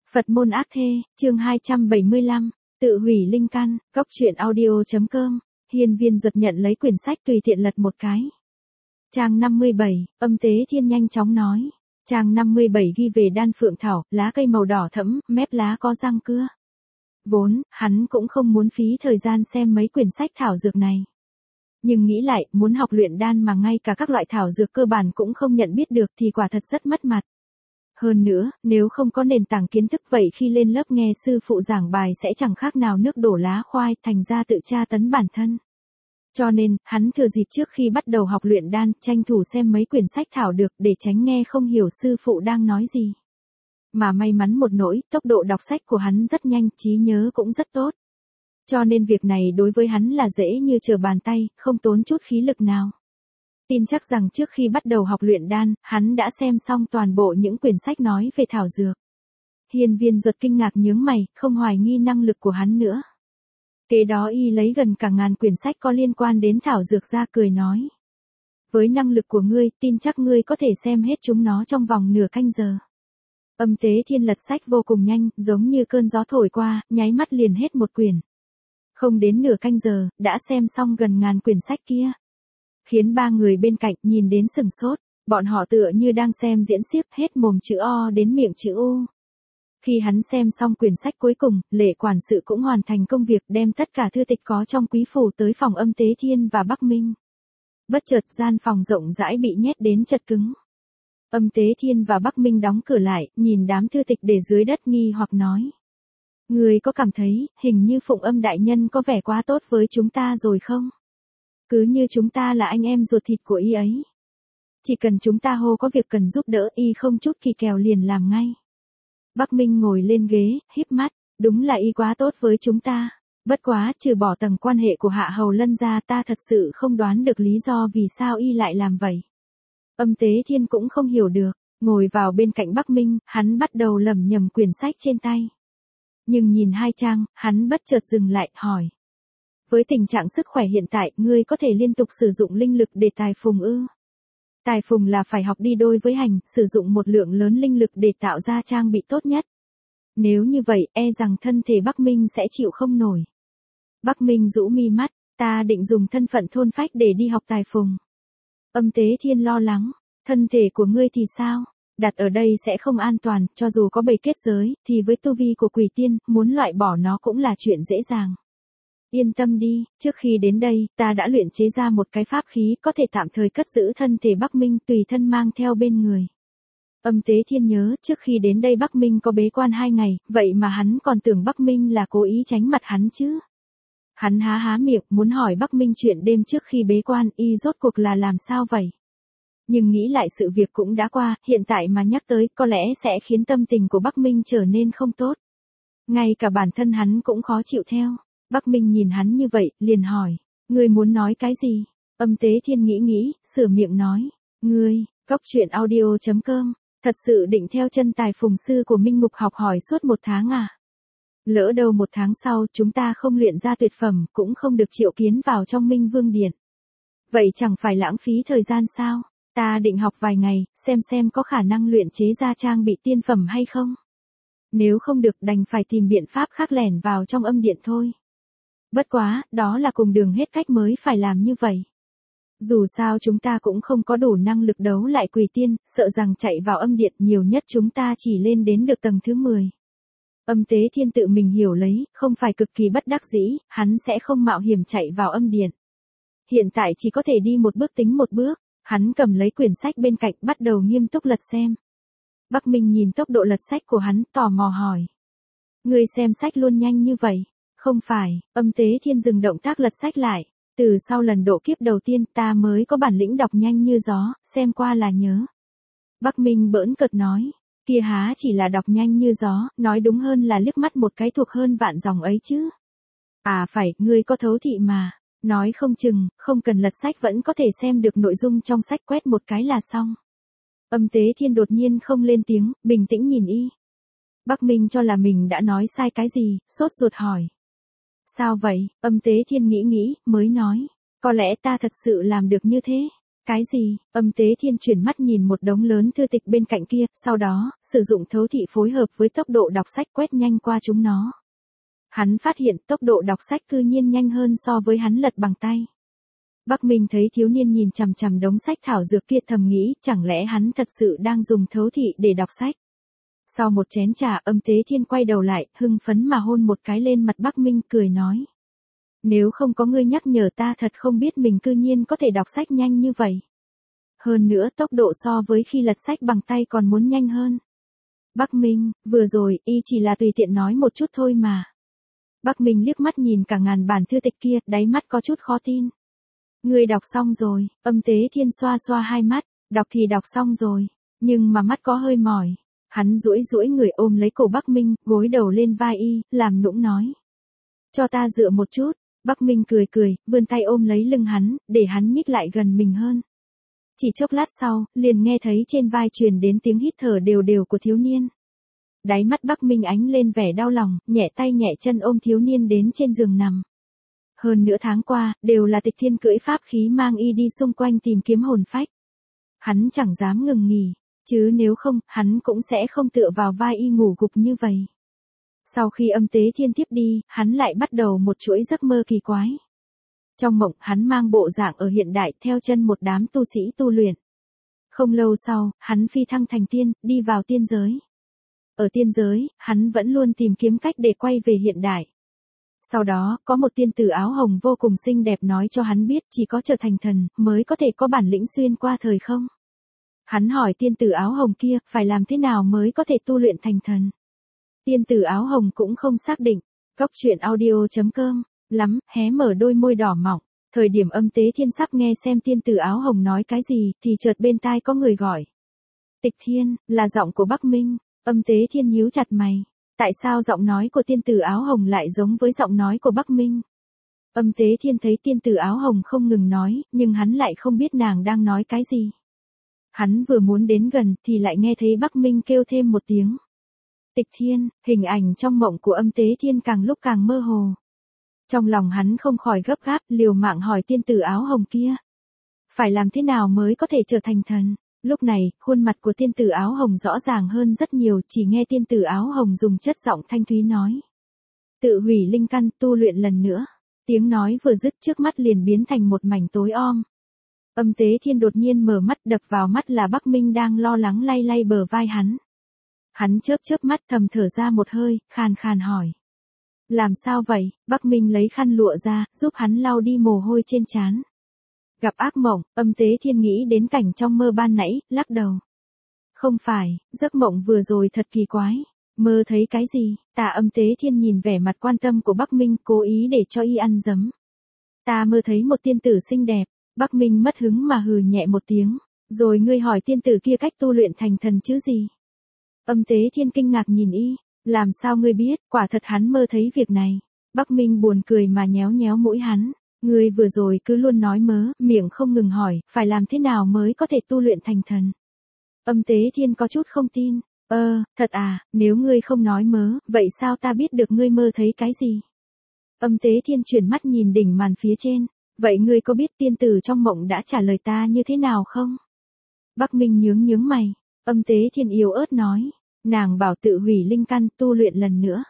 Phật môn ác thê, chương 275, tự hủy linh căn, cóc truyện audio.com, Hiên Viên Duật nhận lấy quyển sách tùy tiện lật một cái. Trang 57, Âm Tế Thiên nhanh chóng nói. Trang 57 ghi về đan phượng thảo, lá cây màu đỏ thẫm, mép lá có răng cưa. Vốn, hắn cũng không muốn phí thời gian xem mấy quyển sách thảo dược này. Nhưng nghĩ lại, muốn học luyện đan mà ngay cả các loại thảo dược cơ bản cũng không nhận biết được thì quả thật rất mất mặt. Hơn nữa, nếu không có nền tảng kiến thức vậy khi lên lớp nghe sư phụ giảng bài sẽ chẳng khác nào nước đổ lá khoai, thành ra tự tra tấn bản thân. Cho nên, hắn thừa dịp trước khi bắt đầu học luyện đan, tranh thủ xem mấy quyển sách thảo được để tránh nghe không hiểu sư phụ đang nói gì. Mà may mắn một nỗi, tốc độ đọc sách của hắn rất nhanh, trí nhớ cũng rất tốt. Cho nên việc này đối với hắn là dễ như trở bàn tay, không tốn chút khí lực nào. Tin chắc rằng trước khi bắt đầu học luyện đan, hắn đã xem xong toàn bộ những quyển sách nói về thảo dược. Hiên Viên Duật kinh ngạc nhướng mày, không hoài nghi năng lực của hắn nữa. Kế đó y lấy gần cả ngàn quyển sách có liên quan đến thảo dược ra cười nói. Với năng lực của ngươi, tin chắc ngươi có thể xem hết chúng nó trong vòng nửa canh giờ. Âm Tế Thiên lật sách vô cùng nhanh, giống như cơn gió thổi qua, nháy mắt liền hết một quyển. Không đến nửa canh giờ, đã xem xong gần ngàn quyển sách kia. Khiến ba người bên cạnh nhìn đến sừng sốt, bọn họ tựa như đang xem diễn xiếc hết mồm chữ O đến miệng chữ U. Khi hắn xem xong quyển sách cuối cùng, Lệ quản sự cũng hoàn thành công việc đem tất cả thư tịch có trong quý phủ tới phòng Âm Tế Thiên và Bắc Minh. Bất chợt gian phòng rộng rãi bị nhét đến chật cứng. Âm Tế Thiên và Bắc Minh đóng cửa lại, nhìn đám thư tịch để dưới đất nghi hoặc nói. Người có cảm thấy, hình như Phụng Âm đại nhân có vẻ quá tốt với chúng ta rồi không? Cứ như chúng ta là anh em ruột thịt của y ấy. Chỉ cần chúng ta hô có việc cần giúp đỡ y không chút kỳ kèo liền làm ngay. Bắc Minh ngồi lên ghế, híp mắt, đúng là y quá tốt với chúng ta. Bất quá, trừ bỏ tầng quan hệ của Hạ Hầu Lân ra ta thật sự không đoán được lý do vì sao y lại làm vậy. Âm Tế Thiên cũng không hiểu được, ngồi vào bên cạnh Bắc Minh, hắn bắt đầu lẩm nhẩm quyển sách trên tay. Nhưng nhìn hai trang, hắn bất chợt dừng lại, hỏi. Với tình trạng sức khỏe hiện tại, ngươi có thể liên tục sử dụng linh lực để tài phùng ư? Tài phùng là phải học đi đôi với hành, sử dụng một lượng lớn linh lực để tạo ra trang bị tốt nhất. Nếu như vậy, e rằng thân thể Bắc Minh sẽ chịu không nổi. Bắc Minh rũ mi mắt, ta định dùng thân phận thôn phách để đi học tài phùng. Âm Tế Thiên lo lắng, thân thể của ngươi thì sao? Đặt ở đây sẽ không an toàn, cho dù có bầy kết giới, thì với tu vi của quỷ tiên, muốn loại bỏ nó cũng là chuyện dễ dàng. Yên tâm đi, trước khi đến đây, ta đã luyện chế ra một cái pháp khí có thể tạm thời cất giữ thân thể Bắc Minh tùy thân mang theo bên người. Âm Tế Thiên nhớ, trước khi đến đây Bắc Minh có bế quan 2 ngày, vậy mà hắn còn tưởng Bắc Minh là cố ý tránh mặt hắn chứ. Hắn há miệng, muốn hỏi Bắc Minh chuyện đêm trước khi bế quan, y rốt cuộc là làm sao vậy? Nhưng nghĩ lại sự việc cũng đã qua, hiện tại mà nhắc tới, có lẽ sẽ khiến tâm tình của Bắc Minh trở nên không tốt. Ngay cả bản thân hắn cũng khó chịu theo. Bắc Minh nhìn hắn như vậy, liền hỏi, ngươi muốn nói cái gì? Âm Tế Thiên nghĩ, sửa miệng nói, ngươi, cóc truyện audio.com, thật sự định theo chân tài phùng sư của Minh Ngục học hỏi suốt 1 tháng à? Lỡ đâu 1 tháng sau chúng ta không luyện ra tuyệt phẩm, cũng không được triệu kiến vào trong Minh Vương Điện. Vậy chẳng phải lãng phí thời gian sao? Ta định học vài ngày, xem có khả năng luyện chế ra trang bị tiên phẩm hay không? Nếu không được đành phải tìm biện pháp khác lẻn vào trong âm điện thôi. Bất quá, đó là cùng đường hết cách mới phải làm như vậy. Dù sao chúng ta cũng không có đủ năng lực đấu lại quỷ tiên, sợ rằng chạy vào âm điện nhiều nhất chúng ta chỉ lên đến được tầng thứ 10. Âm Tế Thiên tự mình hiểu lấy, không phải cực kỳ bất đắc dĩ, hắn sẽ không mạo hiểm chạy vào âm điện. Hiện tại chỉ có thể đi một bước tính một bước, hắn cầm lấy quyển sách bên cạnh bắt đầu nghiêm túc lật xem. Bắc Minh nhìn tốc độ lật sách của hắn, tò mò hỏi. Ngươi xem sách luôn nhanh như vậy? Không phải, Âm Tế Thiên dừng động tác lật sách lại. Từ sau lần độ kiếp đầu tiên ta mới có bản lĩnh đọc nhanh như gió, xem qua là nhớ. Bắc Minh bỡn cợt nói, kia há chỉ là đọc nhanh như gió, nói đúng hơn là liếc mắt một cái thuộc hơn vạn dòng ấy chứ. À phải, ngươi có thấu thị mà, nói không chừng, không cần lật sách vẫn có thể xem được nội dung trong sách, quét một cái là xong. Âm Tế Thiên đột nhiên không lên tiếng, bình tĩnh nhìn y. Bắc Minh cho là mình đã nói sai cái gì, sốt ruột hỏi. Sao vậy? Âm Tế Thiên nghĩ, mới nói. Có lẽ ta thật sự làm được như thế. Cái gì? Âm Tế Thiên chuyển mắt nhìn một đống lớn thư tịch bên cạnh kia, sau đó, sử dụng thấu thị phối hợp với tốc độ đọc sách quét nhanh qua chúng nó. Hắn phát hiện tốc độ đọc sách cư nhiên nhanh hơn so với hắn lật bằng tay. Bắc Minh thấy thiếu niên nhìn chằm chằm đống sách thảo dược kia thầm nghĩ, chẳng lẽ hắn thật sự đang dùng thấu thị để đọc sách. Sau một chén trà, Âm Tế Thiên quay đầu lại, hưng phấn mà hôn một cái lên mặt Bắc Minh, cười nói. Nếu không có ngươi nhắc nhở ta thật không biết mình cư nhiên có thể đọc sách nhanh như vậy. Hơn nữa tốc độ so với khi lật sách bằng tay còn muốn nhanh hơn. Bắc Minh, vừa rồi, y chỉ là tùy tiện nói một chút thôi mà. Bắc Minh liếc mắt nhìn cả ngàn bản thư tịch kia, đáy mắt có chút khó tin. Ngươi đọc xong rồi, Âm Tế Thiên xoa xoa hai mắt, đọc thì đọc xong rồi, nhưng mà mắt có hơi mỏi. Hắn duỗi duỗi người ôm lấy cổ Bắc Minh, gối đầu lên vai y, làm nũng nói. Cho ta dựa một chút. Bắc Minh cười cười, vươn tay ôm lấy lưng hắn, để hắn nhích lại gần mình hơn. Chỉ chốc lát sau, liền nghe thấy trên vai truyền đến tiếng hít thở đều đều của thiếu niên. Đáy mắt Bắc Minh ánh lên vẻ đau lòng, nhẹ tay nhẹ chân ôm thiếu niên đến trên giường nằm. Hơn nửa tháng qua, đều là Tịch Thiên cưỡi pháp khí mang y đi xung quanh tìm kiếm hồn phách. Hắn chẳng dám ngừng nghỉ, chứ nếu không, hắn cũng sẽ không tựa vào vai y ngủ gục như vậy. Sau khi Âm Tế Thiên tiếp đi, hắn lại bắt đầu một chuỗi giấc mơ kỳ quái. Trong mộng, hắn mang bộ dạng ở hiện đại theo chân một đám tu sĩ tu luyện. Không lâu sau, hắn phi thăng thành tiên, đi vào tiên giới. Ở tiên giới, hắn vẫn luôn tìm kiếm cách để quay về hiện đại. Sau đó, có một tiên tử áo hồng vô cùng xinh đẹp nói cho hắn biết chỉ có trở thành thần, mới có thể có bản lĩnh xuyên qua thời không. Hắn hỏi tiên tử áo hồng kia, phải làm thế nào mới có thể tu luyện thành thần. Tiên tử áo hồng cũng không xác định. Góc truyện audio.com, lắm, hé mở đôi môi đỏ mọng. Thời điểm Âm Tế Thiên sắp nghe xem tiên tử áo hồng nói cái gì, thì chợt bên tai có người gọi. Tịch Thiên, là giọng của Bắc Minh. Âm Tế Thiên nhíu chặt mày. Tại sao giọng nói của tiên tử áo hồng lại giống với giọng nói của Bắc Minh? Âm Tế Thiên thấy tiên tử áo hồng không ngừng nói, nhưng hắn lại không biết nàng đang nói cái gì. Hắn vừa muốn đến gần, thì lại nghe thấy Bắc Minh kêu thêm một tiếng. Tịch Thiên, hình ảnh trong mộng của Âm Tế Thiên càng lúc càng mơ hồ. Trong lòng hắn không khỏi gấp gáp, liều mạng hỏi tiên tử áo hồng kia. Phải làm thế nào mới có thể trở thành thần? Lúc này, khuôn mặt của tiên tử áo hồng rõ ràng hơn rất nhiều, chỉ nghe tiên tử áo hồng dùng chất giọng thanh thúy nói. Tự hủy linh căn, tu luyện lần nữa. Tiếng nói vừa dứt trước mắt liền biến thành một mảnh tối om. Âm Tế Thiên đột nhiên mở mắt, đập vào mắt là Bắc Minh đang lo lắng lay lay bờ vai hắn. Hắn chớp chớp mắt thầm thở ra một hơi, khàn khàn hỏi. Làm sao vậy? Bắc Minh lấy khăn lụa ra, giúp hắn lau đi mồ hôi trên trán. Gặp ác mộng, Âm Tế Thiên nghĩ đến cảnh trong mơ ban nãy, lắc đầu. Không phải, giấc mộng vừa rồi thật kỳ quái. Mơ thấy cái gì? Âm Tế Thiên nhìn vẻ mặt quan tâm của Bắc Minh, cố ý để cho y ăn dấm. Ta mơ thấy một tiên tử xinh đẹp. Bắc Minh mất hứng mà hừ nhẹ một tiếng. Rồi ngươi hỏi tiên tử kia cách tu luyện thành thần chứ gì? Âm Tế Thiên kinh ngạc nhìn y. Làm sao ngươi biết? Quả thật hắn mơ thấy việc này. Bắc Minh buồn cười mà nhéo nhéo mũi hắn. Ngươi vừa rồi cứ luôn nói mớ, miệng không ngừng hỏi, phải làm thế nào mới có thể tu luyện thành thần. Âm Tế Thiên có chút không tin. Thật à, nếu ngươi không nói mớ, vậy sao ta biết được ngươi mơ thấy cái gì? Âm Tế Thiên chuyển mắt nhìn đỉnh màn phía trên. Vậy ngươi có biết tiên tử trong mộng đã trả lời ta như thế nào không? Bắc Minh nhướng mày. Âm Tế Thiên yếu ớt nói. Nàng bảo tự hủy linh căn, tu luyện lần nữa.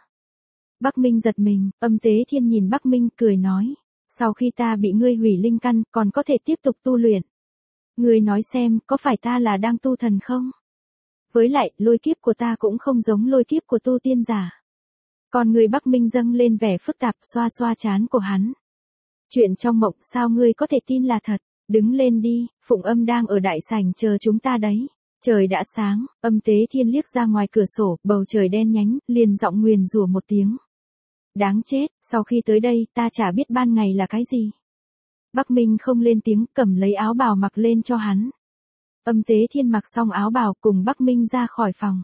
Bắc Minh giật mình, Âm Tế Thiên nhìn Bắc Minh cười nói. Sau khi ta bị ngươi hủy linh căn, còn có thể tiếp tục tu luyện. Ngươi nói xem, có phải ta là đang tu thần không? Với lại, lôi kiếp của ta cũng không giống lôi kiếp của tu tiên giả. Còn người Bắc Minh dâng lên vẻ phức tạp, xoa xoa trán của hắn. Chuyện trong mộng sao ngươi có thể tin là thật? Đứng lên đi, Phụng Âm đang ở đại sảnh chờ chúng ta đấy. Trời đã sáng, Âm Tế Thiên liếc ra ngoài cửa sổ, bầu trời đen nhánh, liền giọng nguyền rủa một tiếng. Đáng chết, sau khi tới đây, ta chả biết ban ngày là cái gì. Bắc Minh không lên tiếng, cầm lấy áo bào mặc lên cho hắn. Âm Tế Thiên mặc xong áo bào cùng Bắc Minh ra khỏi phòng.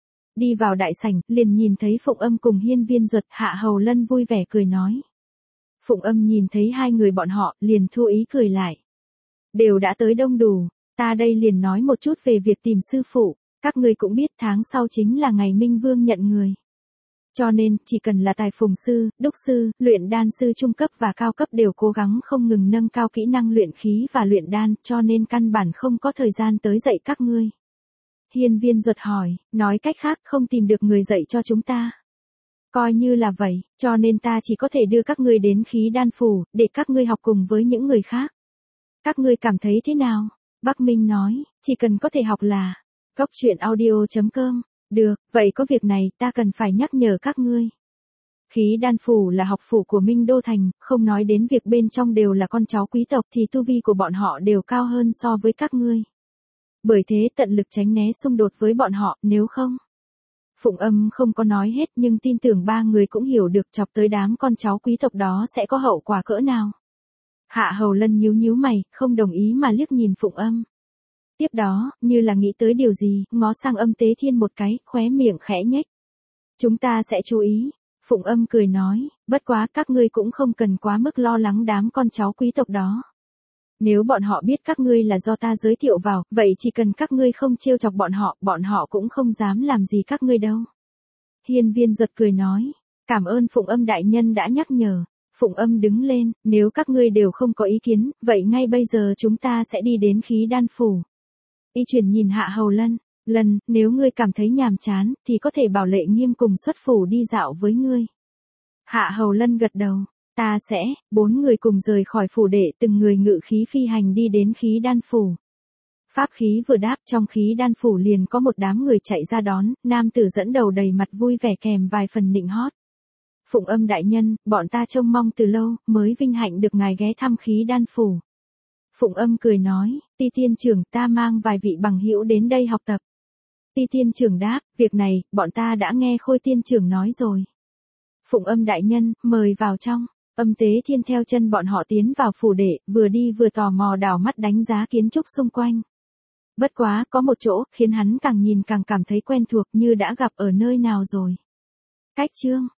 Đi vào đại sảnh, liền nhìn thấy Phụng Âm cùng Hiên Viên Duật, Hạ Hầu Lân vui vẻ cười nói. Phụng Âm nhìn thấy hai người bọn họ, liền thu ý cười lại. Đều đã tới đông đủ, ta đây liền nói một chút về việc tìm sư phụ, các ngươi cũng biết tháng sau chính là ngày Minh Vương nhận người. Cho nên, chỉ cần là tài phùng sư, đúc sư, luyện đan sư trung cấp và cao cấp đều cố gắng không ngừng nâng cao kỹ năng luyện khí và luyện đan, cho nên căn bản không có thời gian tới dạy các ngươi. Hiên Viên Duật hỏi, nói cách khác không tìm được người dạy cho chúng ta. Coi như là vậy, cho nên ta chỉ có thể đưa các ngươi đến khí đan phủ, để các ngươi học cùng với những người khác. Các ngươi cảm thấy thế nào? Bắc Minh nói, chỉ cần có thể học là. Cốc truyện audio.com. Được, vậy có việc này ta cần phải nhắc nhở các ngươi. Khí đan phủ là học phủ của Minh Đô Thành, không nói đến việc bên trong đều là con cháu quý tộc thì tu vi của bọn họ đều cao hơn so với các ngươi. Bởi thế tận lực tránh né xung đột với bọn họ, nếu không. Phụng Âm không có nói hết nhưng tin tưởng ba người cũng hiểu được chọc tới đám con cháu quý tộc đó sẽ có hậu quả cỡ nào. Hạ Hầu Lân nhíu nhíu mày, không đồng ý mà liếc nhìn Phụng Âm. Tiếp đó, như là nghĩ tới điều gì, ngó sang Âm Tế Thiên một cái, khóe miệng khẽ nhếch. Chúng ta sẽ chú ý. Phụng Âm cười nói, bất quá các ngươi cũng không cần quá mức lo lắng đám con cháu quý tộc đó. Nếu bọn họ biết các ngươi là do ta giới thiệu vào, vậy chỉ cần các ngươi không trêu chọc bọn họ cũng không dám làm gì các ngươi đâu. Hiên Viên Duật cười nói, cảm ơn Phụng Âm đại nhân đã nhắc nhở. Phụng Âm đứng lên, nếu các ngươi đều không có ý kiến, vậy ngay bây giờ chúng ta sẽ đi đến khí đan phủ. Y chuyển nhìn Hạ Hầu Lân, nếu ngươi cảm thấy nhàm chán, thì có thể bảo Lệ Nghiêm cùng xuất phủ đi dạo với ngươi. Hạ Hầu Lân gật đầu, ta sẽ, 4 người cùng rời khỏi phủ để từng người ngự khí phi hành đi đến khí đan phủ. Pháp khí vừa đáp trong khí đan phủ liền có một đám người chạy ra đón, nam tử dẫn đầu đầy mặt vui vẻ kèm vài phần nịnh hót. Phụng Âm đại nhân, bọn ta trông mong từ lâu, mới vinh hạnh được ngài ghé thăm khí đan phủ. Phụng Âm cười nói, Ti Tiên trưởng ta mang vài vị bằng hữu đến đây học tập. Ti Tiên trưởng đáp, việc này, bọn ta đã nghe Khôi Tiên trưởng nói rồi. Phụng Âm đại nhân, mời vào trong. Âm Tế Thiên theo chân bọn họ tiến vào phủ đệ, vừa đi vừa tò mò đảo mắt đánh giá kiến trúc xung quanh. Bất quá, có một chỗ, khiến hắn càng nhìn càng cảm thấy quen thuộc như đã gặp ở nơi nào rồi. Cách chương